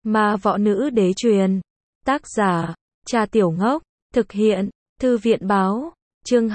Ma võ nữ đế truyền. Tác giả, Trà Tiểu Ngốc. Thực hiện, Thư viện báo. Chương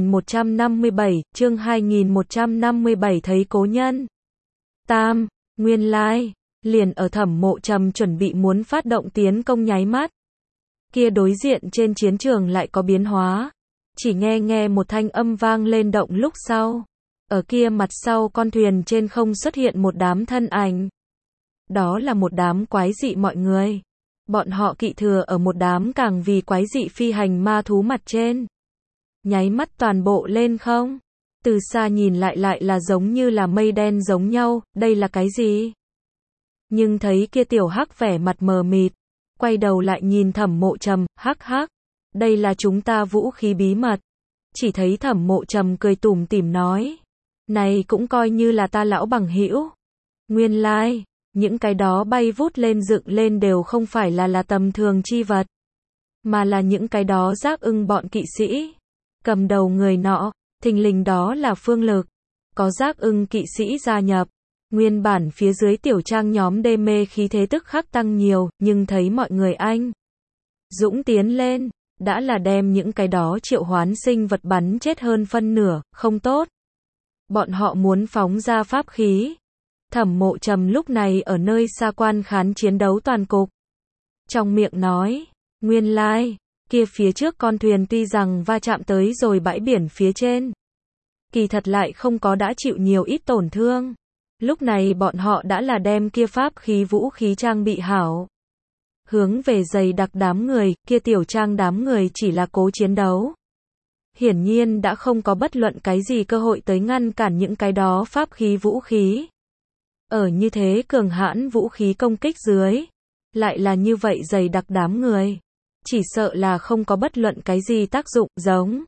2157 thấy cố nhân. Tam, nguyên lai, liền ở Thẩm Mộ Trầm chuẩn bị muốn phát động tiến công nháy mắt. Kia đối diện trên chiến trường lại có biến hóa. Chỉ nghe một thanh âm vang lên động lúc sau. Ở kia mặt sau con thuyền trên không xuất hiện một đám thân ảnh. Đó là một đám quái dị mọi người. Bọn họ kỵ thừa ở một đám càng vì quái dị phi hành ma thú mặt trên. Nháy mắt toàn bộ lên không. Từ xa nhìn lại là giống như là mây đen giống nhau, đây là cái gì? Nhưng thấy kia tiểu hắc vẻ mặt mờ mịt, quay đầu lại nhìn Thẩm Mộ Trầm, hắc hắc, đây là chúng ta vũ khí bí mật. Chỉ thấy Thẩm Mộ Trầm cười tủm tỉm nói, này cũng coi như là ta lão bằng hữu. Nguyên lai, những cái đó bay vút lên dựng lên đều không phải là tầm thường chi vật, mà là những cái đó giác ưng bọn kỵ sĩ. Cầm đầu người nọ, thình lình đó là Phương Lực. Có giác ưng kỵ sĩ gia nhập. Nguyên bản phía dưới tiểu trang nhóm đê mê khí thế tức khắc tăng nhiều, nhưng thấy mọi người anh dũng tiến lên, đã là đem những cái đó triệu hoán sinh vật bắn chết hơn phân nửa, không tốt. Bọn họ muốn phóng ra pháp khí. Thẩm Mộ Trầm lúc này ở nơi xa quan khán chiến đấu toàn cục. Trong miệng nói, nguyên lai, kia phía trước con thuyền tuy rằng va chạm tới rồi bãi biển phía trên, kỳ thật lại không có đã chịu nhiều ít tổn thương. Lúc này bọn họ đã là đem kia pháp khí vũ khí trang bị hảo. Hướng về dày đặc đám người, kia tiểu trang đám người chỉ là cố chiến đấu. Hiển nhiên đã không có bất luận cái gì cơ hội tới ngăn cản những cái đó pháp khí vũ khí. Ở như thế cường hãn vũ khí công kích dưới, lại là như vậy dày đặc đám người. Chỉ sợ là không có bất luận cái gì tác dụng, giống.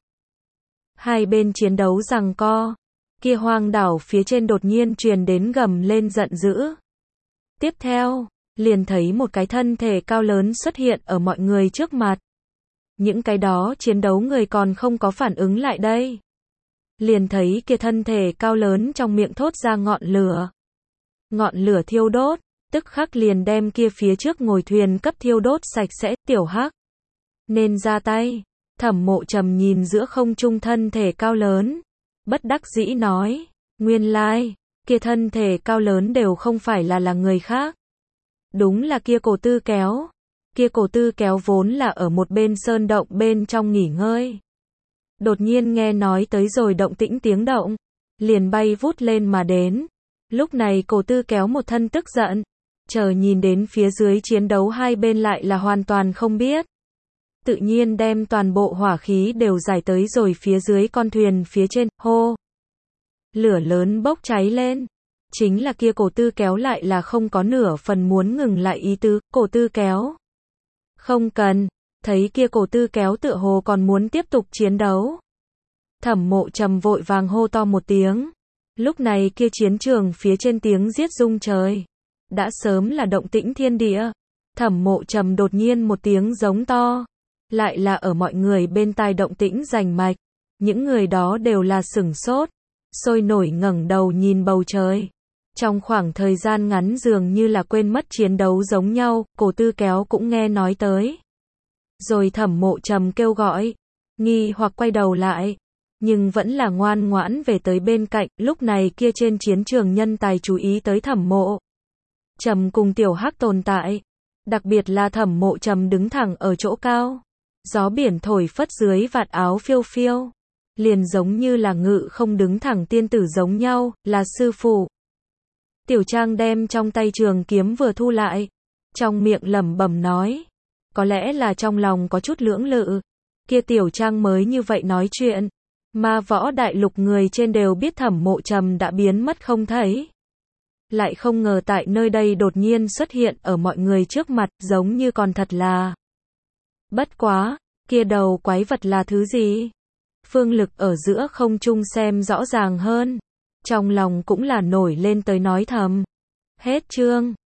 Hai bên chiến đấu giằng co. Kia hoang đảo phía trên đột nhiên truyền đến gầm lên giận dữ. Tiếp theo, liền thấy một cái thân thể cao lớn xuất hiện ở mọi người trước mặt. Những cái đó chiến đấu người còn không có phản ứng lại đây. Liền thấy kia thân thể cao lớn trong miệng thốt ra ngọn lửa. Ngọn lửa thiêu đốt, tức khắc liền đem kia phía trước ngồi thuyền cấp thiêu đốt sạch sẽ, tiểu hắc. Nên ra tay. Thẩm Mộ Trầm nhìn giữa không trung thân thể cao lớn. Bất đắc dĩ nói, nguyên lai, kia thân thể cao lớn đều không phải là người khác. Đúng là kia Cổ Tư Kéo. Kia Cổ Tư Kéo vốn là ở một bên sơn động bên trong nghỉ ngơi. Đột nhiên nghe nói tới rồi động tĩnh tiếng động, liền bay vút lên mà đến. Lúc này Cổ Tư Kéo một thân tức giận, chờ nhìn đến phía dưới chiến đấu hai bên lại là hoàn toàn không biết. Tự nhiên đem toàn bộ hỏa khí đều giải tới rồi phía dưới con thuyền phía trên, hô. Lửa lớn bốc cháy lên. Chính là kia Cổ Tư Kéo lại là không có nửa phần muốn ngừng lại ý tứ, Cổ Tư Kéo. Không cần, thấy kia Cổ Tư Kéo tựa hồ còn muốn tiếp tục chiến đấu. Thẩm Mộ Trầm vội vàng hô to một tiếng. Lúc này kia chiến trường phía trên tiếng giết rung trời. Đã sớm là động tĩnh thiên địa. Thẩm Mộ Trầm đột nhiên một tiếng giống to. Lại là ở mọi người bên tai động tĩnh rành mạch. Những người đó đều là sửng sốt. Sôi nổi ngẩng đầu nhìn bầu trời. Trong khoảng thời gian ngắn dường như là quên mất chiến đấu giống nhau, Cổ Tư Kéo cũng nghe nói tới. Rồi Thẩm Mộ Trầm kêu gọi. Nghi hoặc quay đầu lại. Nhưng vẫn là ngoan ngoãn về tới bên cạnh. Lúc này kia trên chiến trường nhân tài chú ý tới Thẩm Mộ Trầm cùng tiểu hắc tồn tại. Đặc biệt là Thẩm Mộ Trầm đứng thẳng ở chỗ cao. Gió biển thổi phất dưới vạt áo phiêu phiêu. Liền giống như là ngự không đứng thẳng tiên tử giống nhau, là sư phụ. Tiểu Trang đem trong tay trường kiếm vừa thu lại. Trong miệng lẩm bẩm nói. Có lẽ là trong lòng có chút lưỡng lự. Kia Tiểu Trang mới như vậy nói chuyện. Ma võ đại lục người trên đều biết Thẩm Mộ Trầm đã biến mất không thấy. Lại không ngờ tại nơi đây đột nhiên xuất hiện ở mọi người trước mặt giống như còn thật là. Bất quá, kia đầu quái vật là thứ gì? Phương Lực ở giữa không trung xem rõ ràng hơn. Trong lòng cũng là nổi lên tới nói thầm. Hết chương.